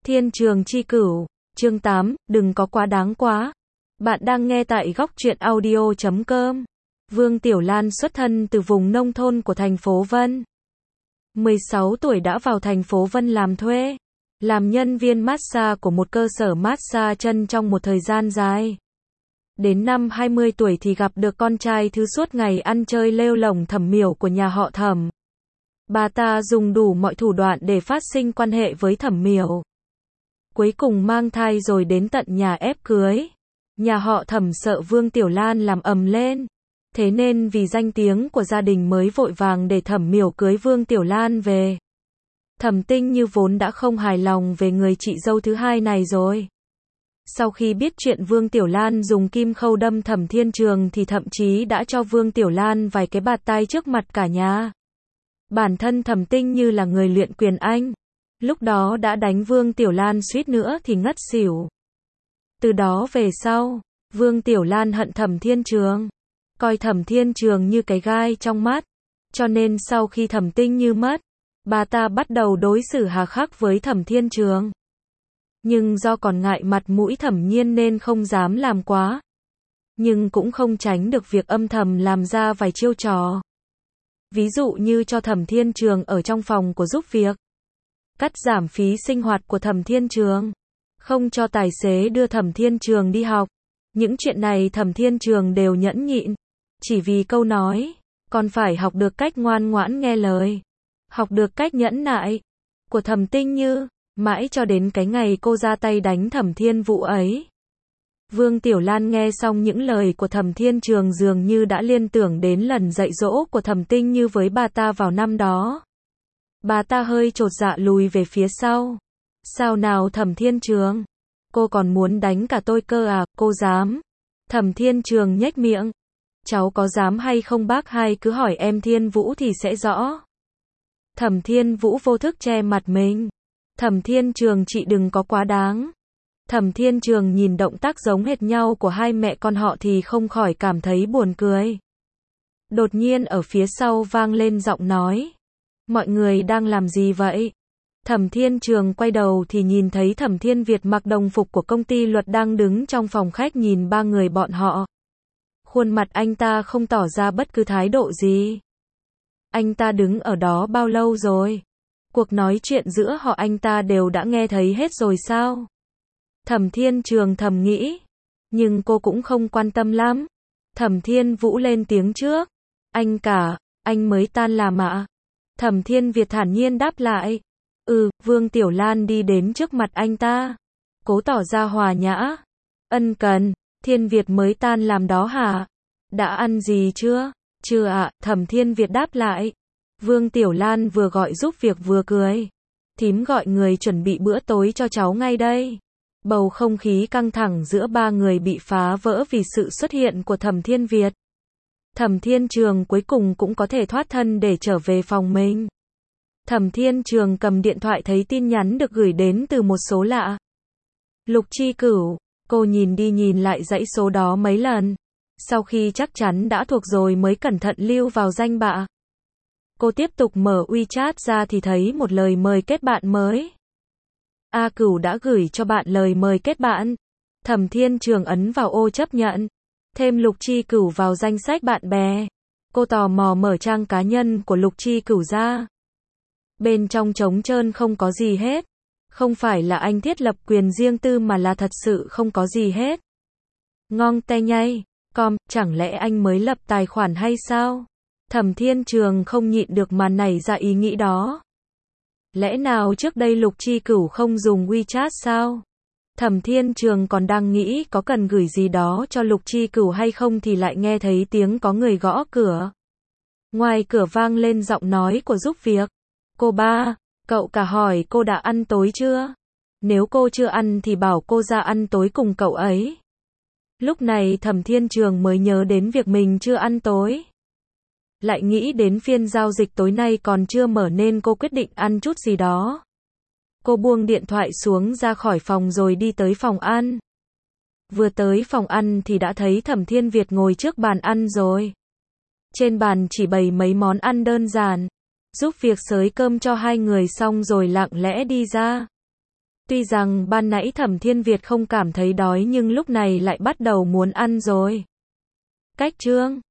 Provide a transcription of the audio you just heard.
Thiên Trường Chi Cửu, chương 8, đừng có quá đáng quá. Bạn đang nghe tại góc truyện audio.com. Vương Tiểu Lan xuất thân từ vùng nông thôn của thành phố Vân. 16 tuổi đã vào thành phố Vân làm thuê, làm nhân viên massage của một cơ sở massage chân trong một thời gian dài. Đến năm 20 tuổi thì gặp được con trai thứ suốt ngày ăn chơi lêu lổng Thẩm Miểu của nhà họ Thẩm. Bà ta dùng đủ mọi thủ đoạn để phát sinh quan hệ với Thẩm Miểu. Cuối cùng mang thai rồi đến tận nhà ép cưới. Nhà họ Thẩm sợ Vương Tiểu Lan làm ầm lên. Thế nên vì danh tiếng của gia đình mới vội vàng để Thẩm Miểu cưới Vương Tiểu Lan về. Thẩm Tinh Như vốn đã không hài lòng về người chị dâu thứ hai này rồi. Sau khi biết chuyện Vương Tiểu Lan dùng kim khâu đâm Thẩm Thiên Trường thì thậm chí đã cho Vương Tiểu Lan vài cái bạt tai trước mặt cả nhà. Bản thân Thẩm Tinh Như là người luyện quyền Anh. Lúc đó đã đánh Vương Tiểu Lan suýt nữa thì ngất xỉu. Từ đó về sau, Vương Tiểu Lan hận Thẩm Thiên Trường. Coi Thẩm Thiên Trường như cái gai trong mắt. Cho nên sau khi Thẩm Tinh Như mất, bà ta bắt đầu đối xử hà khắc với Thẩm Thiên Trường. Nhưng do còn ngại mặt mũi Thẩm Nhiên nên không dám làm quá. Nhưng cũng không tránh được việc âm thầm làm ra vài chiêu trò. Ví dụ như cho Thẩm Thiên Trường ở trong phòng của giúp việc. Cắt giảm phí sinh hoạt của Thẩm Thiên Trường. Không cho tài xế đưa Thẩm Thiên Trường đi học. Những chuyện này Thẩm Thiên Trường đều nhẫn nhịn. Chỉ vì câu nói, còn phải học được cách ngoan ngoãn nghe lời. Học được cách nhẫn nại của Thẩm Tinh Như. Mãi cho đến cái ngày cô ra tay đánh Thẩm Thiên Vũ ấy. Vương Tiểu Lan nghe xong những lời của Thẩm Thiên Trường dường như đã liên tưởng đến lần dạy dỗ của Thẩm Tinh Như với bà ta vào năm đó. Bà ta hơi chột dạ lùi về phía sau. Sao nào Thẩm Thiên Trường? Cô còn muốn đánh cả tôi cơ à, cô dám? Thẩm Thiên Trường nhếch miệng. Cháu có dám hay không bác hai cứ hỏi em Thiên Vũ thì sẽ rõ. Thẩm Thiên Vũ vô thức che mặt mình. Thẩm Thiên Trường chị đừng có quá đáng. Thẩm Thiên Trường nhìn động tác giống hệt nhau của hai mẹ con họ thì không khỏi cảm thấy buồn cười. Đột nhiên ở phía sau vang lên giọng nói. Mọi người đang làm gì vậy? Thẩm Thiên Trường quay đầu thì nhìn thấy Thẩm Thiên Việt mặc đồng phục của công ty luật đang đứng trong phòng khách nhìn ba người bọn họ. Khuôn mặt anh ta không tỏ ra bất cứ thái độ gì. Anh ta đứng ở đó bao lâu rồi? Cuộc nói chuyện giữa họ anh ta đều đã nghe thấy hết rồi sao? Thẩm Thiên Trường thầm nghĩ. Nhưng cô cũng không quan tâm lắm. Thẩm Thiên Vũ lên tiếng trước. Anh cả, anh mới tan làm ạ? Thẩm Thiên Việt thản nhiên đáp lại. Vương Tiểu Lan đi đến trước mặt anh ta. Cố tỏ ra hòa nhã. Ân cần, Thiên Việt mới tan làm đó hả? Đã ăn gì chưa? Chưa ạ, Thẩm Thiên Việt đáp lại. Vương Tiểu Lan vừa gọi giúp việc vừa cười. Thím gọi người chuẩn bị bữa tối cho cháu ngay đây. Bầu không khí căng thẳng giữa ba người bị phá vỡ vì sự xuất hiện của Thẩm Thiên Việt. Thẩm Thiên Trường cuối cùng cũng có thể thoát thân để trở về phòng mình. Thẩm Thiên Trường cầm điện thoại thấy tin nhắn được gửi đến từ một số lạ. Lục Chi Cửu, cô nhìn đi nhìn lại dãy số đó mấy lần. Sau khi chắc chắn đã thuộc rồi mới cẩn thận lưu vào danh bạ. Cô tiếp tục mở WeChat ra thì thấy một lời mời kết bạn mới. A Cửu đã gửi cho bạn lời mời kết bạn. Thẩm Thiên Trường ấn vào ô chấp nhận. Thêm Lục Chi Cửu vào danh sách bạn bè. Cô tò mò mở trang cá nhân của Lục Chi Cửu ra. Bên trong trống trơn không có gì hết. Không phải là anh thiết lập quyền riêng tư mà là thật sự không có gì hết. Ngong te nhay, chẳng lẽ anh mới lập tài khoản hay sao? Thẩm Thiên Trường không nhịn được mà nảy ra ý nghĩ đó. Lẽ nào trước đây Lục Chi Cửu không dùng WeChat sao? Thẩm Thiên Trường còn đang nghĩ có cần gửi gì đó cho Lục Chi Cửu hay không thì lại nghe thấy tiếng có người gõ cửa. Ngoài cửa vang lên giọng nói của giúp việc. Cô ba, cậu cả hỏi cô đã ăn tối chưa? Nếu cô chưa ăn thì bảo cô ra ăn tối cùng cậu ấy. Lúc này Thẩm Thiên Trường mới nhớ đến việc mình chưa ăn tối. Lại nghĩ đến phiên giao dịch tối nay còn chưa mở nên cô quyết định ăn chút gì đó. Cô buông điện thoại xuống ra khỏi phòng rồi đi tới phòng ăn. Vừa tới phòng ăn thì đã thấy Thẩm Thiên Việt ngồi trước bàn ăn rồi. Trên bàn chỉ bày mấy món ăn đơn giản. Giúp việc xới cơm cho hai người xong rồi lặng lẽ đi ra. Tuy rằng ban nãy Thẩm Thiên Việt không cảm thấy đói nhưng lúc này lại bắt đầu muốn ăn rồi. Cách chương